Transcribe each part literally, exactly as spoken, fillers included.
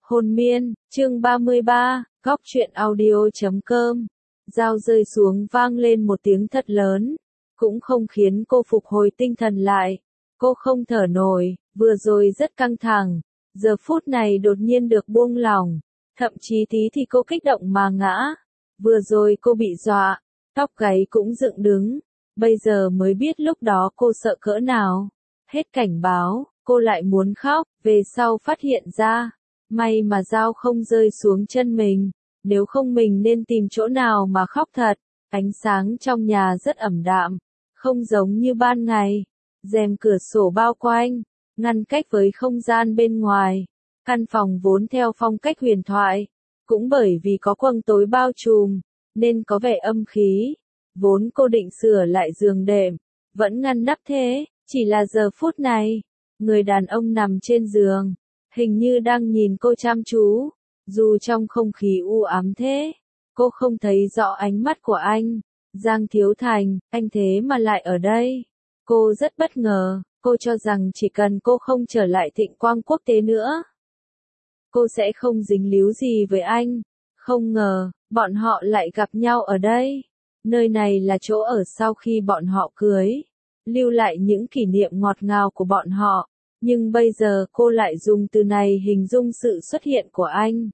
Hồn miên, chương ba mươi ba, góc truyện audio chấm com. Dao rơi xuống vang lên một tiếng thật lớn, cũng không khiến cô phục hồi tinh thần lại. Cô không thở nổi, vừa rồi rất căng thẳng, giờ phút này đột nhiên được buông lỏng, thậm chí tí thì cô kích động mà ngã. Vừa rồi cô bị dọa, tóc gáy cũng dựng đứng, bây giờ mới biết lúc đó cô sợ cỡ nào. Hết cảnh báo, cô lại muốn khóc, về sau phát hiện ra, may mà dao không rơi xuống chân mình, nếu không mình nên tìm chỗ nào mà khóc thật. Ánh sáng trong nhà rất ẩm đạm, không giống như ban ngày, rèm cửa sổ bao quanh, ngăn cách với không gian bên ngoài. Căn phòng vốn theo phong cách huyền thoại, cũng bởi vì có quầng tối bao trùm, nên có vẻ âm khí. Vốn cô định sửa lại giường đệm, vẫn ngăn nắp thế, chỉ là giờ phút này, người đàn ông nằm trên giường, hình như đang nhìn cô chăm chú, dù trong không khí u ám thế, cô không thấy rõ ánh mắt của anh. Giang Thiếu Thành, anh thế mà lại ở đây. Cô rất bất ngờ, cô cho rằng chỉ cần cô không trở lại Thịnh Quang Quốc tế nữa, cô sẽ không dính líu gì với anh. Không ngờ, bọn họ lại gặp nhau ở đây. Nơi này là chỗ ở sau khi bọn họ cưới, lưu lại những kỷ niệm ngọt ngào của bọn họ. Nhưng bây giờ cô lại dùng từ này hình dung sự xuất hiện của anh.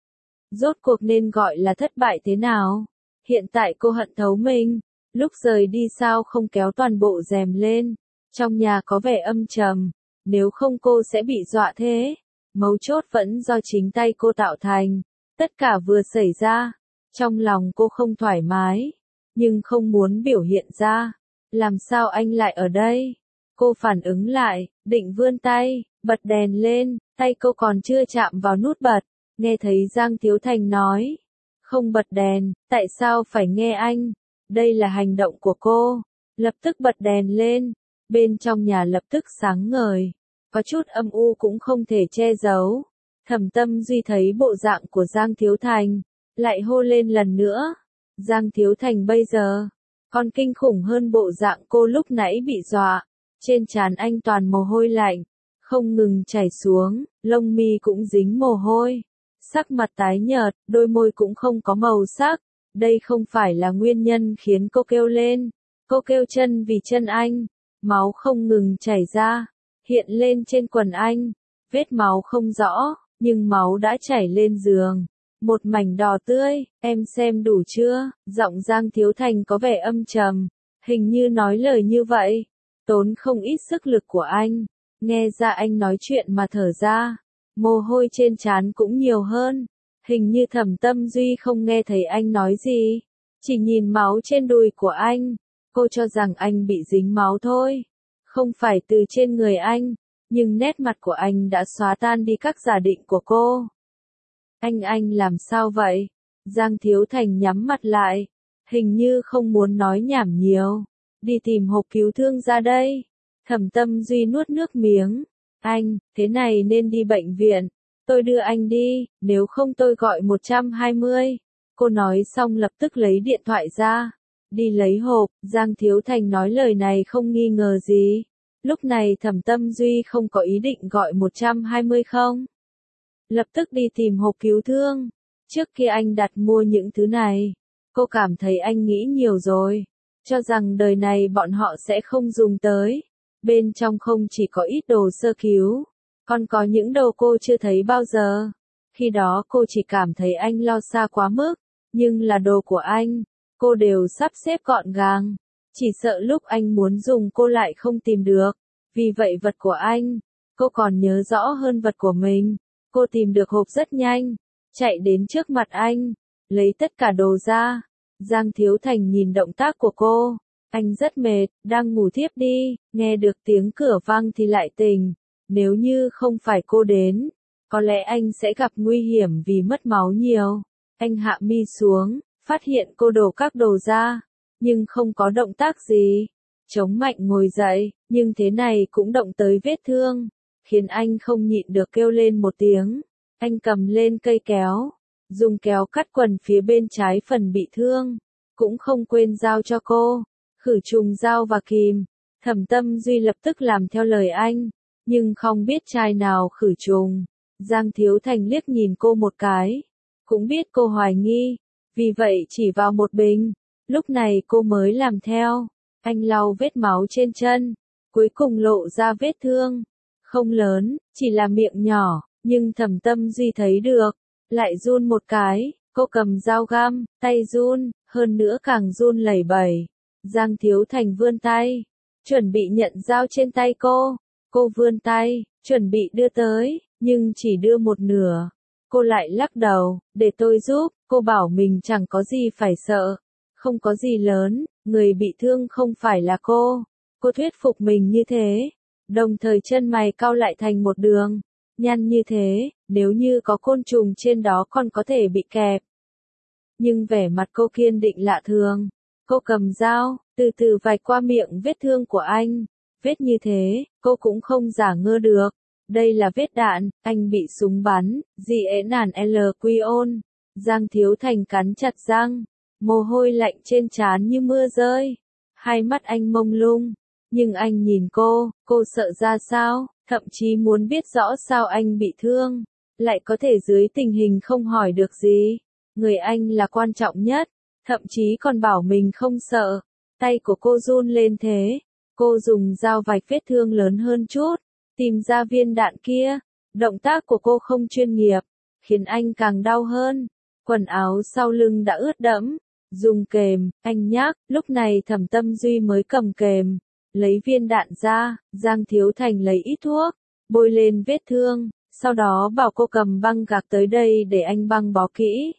Rốt cuộc nên gọi là thất bại thế nào? Hiện tại cô hận thấu mình. Lúc rời đi sao không kéo toàn bộ rèm lên? Trong nhà có vẻ âm trầm, nếu không cô sẽ bị dọa thế. Mấu chốt vẫn do chính tay cô tạo thành. Tất cả vừa xảy ra, trong lòng cô không thoải mái, nhưng không muốn biểu hiện ra. Làm sao anh lại ở đây? Cô phản ứng lại, định vươn tay, bật đèn lên, tay cô còn chưa chạm vào nút bật, nghe thấy Giang Thiếu Thành nói, không bật đèn, tại sao phải nghe anh? Đây là hành động của cô. Lập tức bật đèn lên, bên trong nhà lập tức sáng ngời, có chút âm u cũng không thể che giấu. Thẩm Tâm Duy thấy bộ dạng của Giang Thiếu Thành, lại hô lên lần nữa. Giang Thiếu Thành bây giờ còn kinh khủng hơn bộ dạng cô lúc nãy bị dọa. Trên trán anh toàn mồ hôi lạnh, không ngừng chảy xuống, lông mi cũng dính mồ hôi. Sắc mặt tái nhợt, đôi môi cũng không có màu sắc. Đây không phải là nguyên nhân khiến cô kêu lên. Cô kêu chân vì chân anh. Máu không ngừng chảy ra, hiện lên trên quần anh. Vết máu không rõ, nhưng máu đã chảy lên giường. Một mảnh đỏ tươi, em xem đủ chưa? Giọng Giang Thiếu Thành có vẻ âm trầm, hình như nói lời như vậy tốn không ít sức lực của anh. Nghe ra anh nói chuyện mà thở ra, mồ hôi trên trán cũng nhiều hơn. Hình như Thẩm Tâm Duy không nghe thấy anh nói gì, chỉ nhìn máu trên đùi của anh. Cô cho rằng anh bị dính máu thôi, không phải từ trên người anh, nhưng nét mặt của anh đã xóa tan đi các giả định của cô. Anh anh làm sao vậy? Giang Thiếu Thành nhắm mặt lại, hình như không muốn nói nhảm nhiều. Đi tìm hộp cứu thương ra đây. Thẩm Tâm Duy nuốt nước miếng. Anh, thế này nên đi bệnh viện. Tôi đưa anh đi, nếu không tôi gọi một trăm hai mươi. Cô nói xong lập tức lấy điện thoại ra. Đi lấy hộp. Giang Thiếu Thành nói lời này không nghi ngờ gì. Lúc này Thẩm Tâm Duy không có ý định gọi một trăm hai mươi không? Lập tức đi tìm hộp cứu thương. Trước khi anh đặt mua những thứ này, cô cảm thấy anh nghĩ nhiều rồi. Cho rằng đời này bọn họ sẽ không dùng tới. Bên trong không chỉ có ít đồ sơ cứu, còn có những đồ cô chưa thấy bao giờ. Khi đó cô chỉ cảm thấy anh lo xa quá mức, nhưng là đồ của anh, cô đều sắp xếp gọn gàng. Chỉ sợ lúc anh muốn dùng cô lại không tìm được. Vì vậy vật của anh, cô còn nhớ rõ hơn vật của mình. Cô tìm được hộp rất nhanh, chạy đến trước mặt anh, lấy tất cả đồ ra. Giang Thiếu Thành nhìn động tác của cô, anh rất mệt, đang ngủ thiếp đi, nghe được tiếng cửa vang thì lại tỉnh. Nếu như không phải cô đến, có lẽ anh sẽ gặp nguy hiểm vì mất máu nhiều. Anh hạ mi xuống, phát hiện cô đổ các đồ ra, nhưng không có động tác gì. Chống mạnh ngồi dậy, nhưng thế này cũng động tới vết thương, khiến anh không nhịn được kêu lên một tiếng. Anh cầm lên cây kéo, dùng kéo cắt quần phía bên trái phần bị thương, cũng không quên giao cho cô, khử trùng dao và kìm. Thẩm Tâm Duy lập tức làm theo lời anh, nhưng không biết chai nào khử trùng. Giang Thiếu Thành liếc nhìn cô một cái. Cũng biết cô hoài nghi. Vì vậy chỉ vào một bình. Lúc này cô mới làm theo. Anh lau vết máu trên chân. Cuối cùng lộ ra vết thương. Không lớn, chỉ là miệng nhỏ. Nhưng Thẩm Tâm Duy thấy được. Lại run một cái. Cô cầm dao găm, tay run. Hơn nữa càng run lẩy bẩy. Giang Thiếu Thành vươn tay. Chuẩn bị nhận dao trên tay cô. Cô vươn tay, chuẩn bị đưa tới, nhưng chỉ đưa một nửa. Cô lại lắc đầu, để tôi giúp, cô bảo mình chẳng có gì phải sợ. Không có gì lớn, người bị thương không phải là cô. Cô thuyết phục mình như thế. Đồng thời chân mày cau lại thành một đường. Nhăn như thế, nếu như có côn trùng trên đó còn có thể bị kẹp. Nhưng vẻ mặt cô kiên định lạ thường. Cô cầm dao, từ từ vạch qua miệng vết thương của anh. Vết như thế, cô cũng không giả ngơ được. Đây là vết đạn, anh bị súng bắn, dị ế nản L quy ôn. Giang Thiếu Thành cắn chặt răng, mồ hôi lạnh trên trán như mưa rơi. Hai mắt anh mông lung, nhưng anh nhìn cô, cô sợ ra sao, thậm chí muốn biết rõ sao anh bị thương. Lại có thể dưới tình hình không hỏi được gì. Người anh là quan trọng nhất, thậm chí còn bảo mình không sợ. Tay của cô run lên thế. Cô dùng dao vạch vết thương lớn hơn chút, tìm ra viên đạn kia. Động tác của cô không chuyên nghiệp, khiến anh càng đau hơn. Quần áo sau lưng đã ướt đẫm. Dùng kềm, anh nhắc, lúc này Thẩm Tâm Duy mới cầm kềm. Lấy viên đạn ra, Giang Thiếu Thành lấy ít thuốc, bôi lên vết thương. Sau đó bảo cô cầm băng gạc tới đây để anh băng bó kỹ.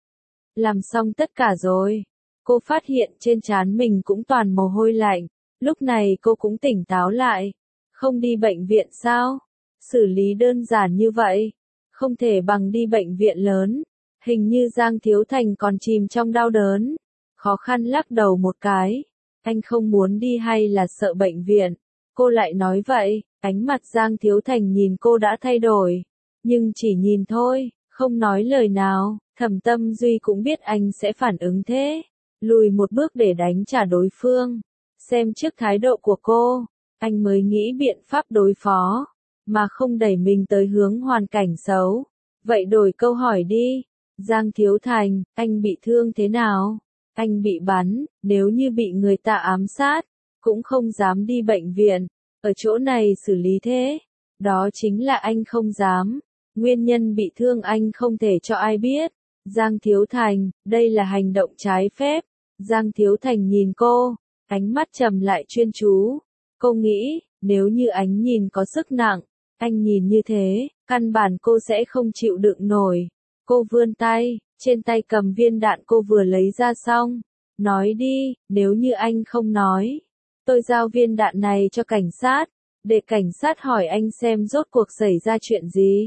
Làm xong tất cả rồi. Cô phát hiện trên trán mình cũng toàn mồ hôi lạnh. Lúc này cô cũng tỉnh táo lại. Không đi bệnh viện sao? Xử lý đơn giản như vậy. Không thể bằng đi bệnh viện lớn. Hình như Giang Thiếu Thành còn chìm trong đau đớn. Khó khăn lắc đầu một cái. Anh không muốn đi hay là sợ bệnh viện? Cô lại nói vậy. Ánh mặt Giang Thiếu Thành nhìn cô đã thay đổi. Nhưng chỉ nhìn thôi, không nói lời nào. Thẩm Tâm Duy cũng biết anh sẽ phản ứng thế. Lùi một bước để đánh trả đối phương. Xem trước thái độ của cô, anh mới nghĩ biện pháp đối phó, mà không đẩy mình tới hướng hoàn cảnh xấu. Vậy đổi câu hỏi đi. Giang Thiếu Thành, anh bị thương thế nào? Anh bị bắn, nếu như bị người ta ám sát, cũng không dám đi bệnh viện. Ở chỗ này xử lý thế. Đó chính là anh không dám. Nguyên nhân bị thương anh không thể cho ai biết. Giang Thiếu Thành, đây là hành động trái phép. Giang Thiếu Thành nhìn cô. Ánh mắt trầm lại chuyên chú. Cô nghĩ, nếu như ánh nhìn có sức nặng, anh nhìn như thế, căn bản cô sẽ không chịu đựng nổi. Cô vươn tay, trên tay cầm viên đạn cô vừa lấy ra xong. Nói đi, nếu như anh không nói, tôi giao viên đạn này cho cảnh sát, để cảnh sát hỏi anh xem rốt cuộc xảy ra chuyện gì.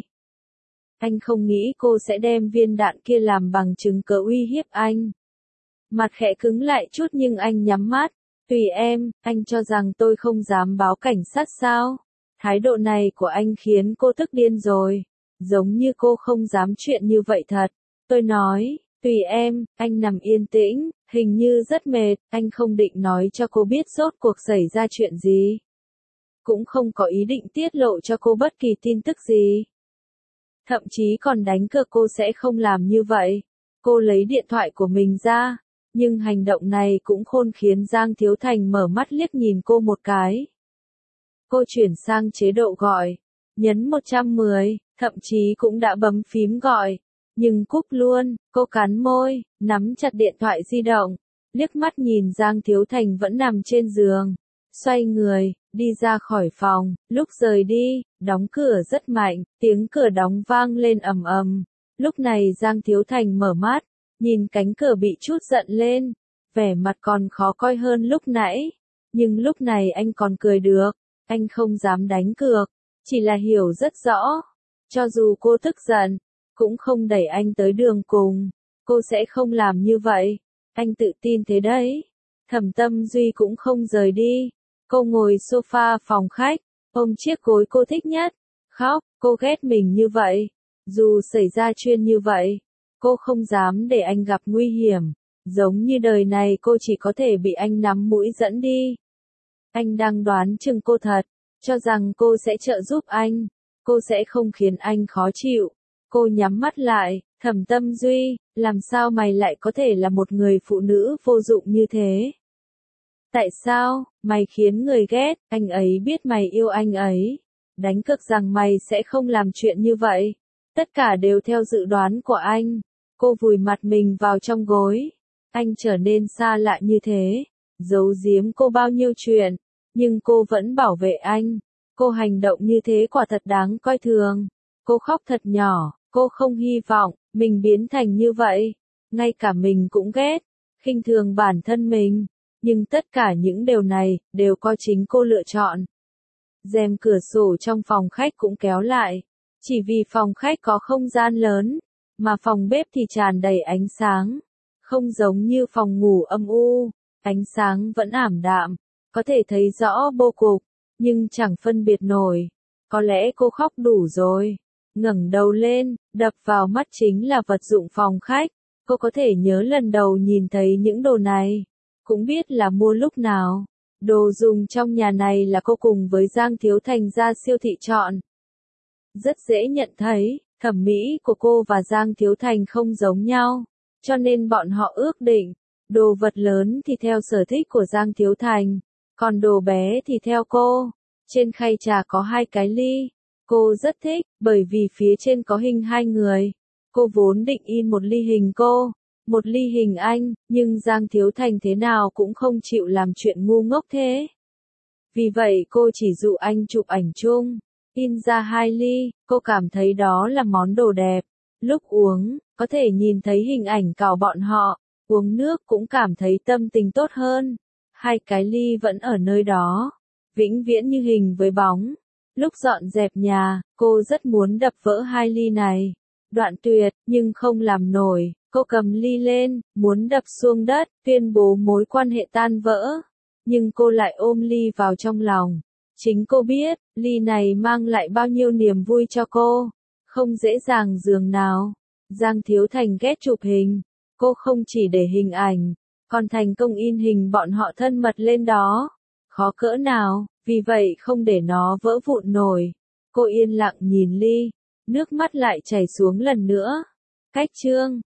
Anh không nghĩ cô sẽ đem viên đạn kia làm bằng chứng cớ uy hiếp anh. Mặt khẽ cứng lại chút nhưng anh nhắm mắt. Tùy em, anh cho rằng tôi không dám báo cảnh sát sao? Thái độ này của anh khiến cô tức điên rồi. Giống như cô không dám chuyện như vậy thật. Tôi nói, tùy em, anh nằm yên tĩnh, hình như rất mệt, anh không định nói cho cô biết rốt cuộc xảy ra chuyện gì. Cũng không có ý định tiết lộ cho cô bất kỳ tin tức gì. Thậm chí còn đánh cược cô sẽ không làm như vậy. Cô lấy điện thoại của mình ra. Nhưng hành động này cũng khôn khiến Giang Thiếu Thành mở mắt liếc nhìn cô một cái. Cô chuyển sang chế độ gọi, nhấn một trăm mười, thậm chí cũng đã bấm phím gọi. Nhưng cúp luôn, cô cắn môi, nắm chặt điện thoại di động, liếc mắt nhìn Giang Thiếu Thành vẫn nằm trên giường. Xoay người, đi ra khỏi phòng, lúc rời đi, đóng cửa rất mạnh, tiếng cửa đóng vang lên ầm ầm. Lúc này Giang Thiếu Thành mở mắt. Nhìn cánh cửa bị chút giận lên, vẻ mặt còn khó coi hơn lúc nãy, nhưng lúc này anh còn cười được, anh không dám đánh cược, chỉ là hiểu rất rõ, cho dù cô tức giận, cũng không đẩy anh tới đường cùng, cô sẽ không làm như vậy, anh tự tin thế đấy. Thẩm Tâm Duy cũng không rời đi, cô ngồi sofa phòng khách, ôm chiếc gối cô thích nhất, khóc, cô ghét mình như vậy, dù xảy ra chuyện như vậy. Cô không dám để anh gặp nguy hiểm, giống như đời này cô chỉ có thể bị anh nắm mũi dẫn đi. Anh đang đoán chừng cô thật, cho rằng cô sẽ trợ giúp anh, cô sẽ không khiến anh khó chịu. Cô nhắm mắt lại, Thẩm Tâm Duy, làm sao mày lại có thể là một người phụ nữ vô dụng như thế? Tại sao, mày khiến người ghét, anh ấy biết mày yêu anh ấy. Đánh cược rằng mày sẽ không làm chuyện như vậy. Tất cả đều theo dự đoán của anh. Cô vùi mặt mình vào trong gối. Anh trở nên xa lạ như thế. Giấu giếm cô bao nhiêu chuyện. Nhưng cô vẫn bảo vệ anh. Cô hành động như thế quả thật đáng coi thường. Cô khóc thật nhỏ. Cô không hy vọng mình biến thành như vậy. Ngay cả mình cũng ghét. Khinh thường bản thân mình. Nhưng tất cả những điều này đều có chính cô lựa chọn. Rèm cửa sổ trong phòng khách cũng kéo lại. Chỉ vì phòng khách có không gian lớn, mà phòng bếp thì tràn đầy ánh sáng. Không giống như phòng ngủ âm u, ánh sáng vẫn ảm đạm, có thể thấy rõ bô cục, nhưng chẳng phân biệt nổi. Có lẽ cô khóc đủ rồi. Ngẩng đầu lên, đập vào mắt chính là vật dụng phòng khách. Cô có thể nhớ lần đầu nhìn thấy những đồ này, cũng biết là mua lúc nào. Đồ dùng trong nhà này là cô cùng với Giang Thiếu Thành ra siêu thị chọn. Rất dễ nhận thấy, thẩm mỹ của cô và Giang Thiếu Thành không giống nhau, cho nên bọn họ ước định, đồ vật lớn thì theo sở thích của Giang Thiếu Thành, còn đồ bé thì theo cô. Trên khay trà có hai cái ly, cô rất thích, bởi vì phía trên có hình hai người. Cô vốn định in một ly hình cô, một ly hình anh, nhưng Giang Thiếu Thành thế nào cũng không chịu làm chuyện ngu ngốc thế. Vì vậy cô chỉ dụ anh chụp ảnh chung, in ra hai ly, cô cảm thấy đó là món đồ đẹp. Lúc uống, có thể nhìn thấy hình ảnh cào bọn họ, uống nước cũng cảm thấy tâm tình tốt hơn. Hai cái ly vẫn ở nơi đó, vĩnh viễn như hình với bóng. Lúc dọn dẹp nhà, cô rất muốn đập vỡ hai ly này. Đoạn tuyệt, nhưng không làm nổi. Cô cầm ly lên, muốn đập xuống đất, tuyên bố mối quan hệ tan vỡ. Nhưng cô lại ôm ly vào trong lòng. Chính cô biết, ly này mang lại bao nhiêu niềm vui cho cô. Không dễ dàng dường nào. Giang Thiếu Thành ghét chụp hình. Cô không chỉ để hình ảnh, còn thành công in hình bọn họ thân mật lên đó. Khó cỡ nào, vì vậy không để nó vỡ vụn nổi. Cô yên lặng nhìn ly, nước mắt lại chảy xuống lần nữa. Cách chương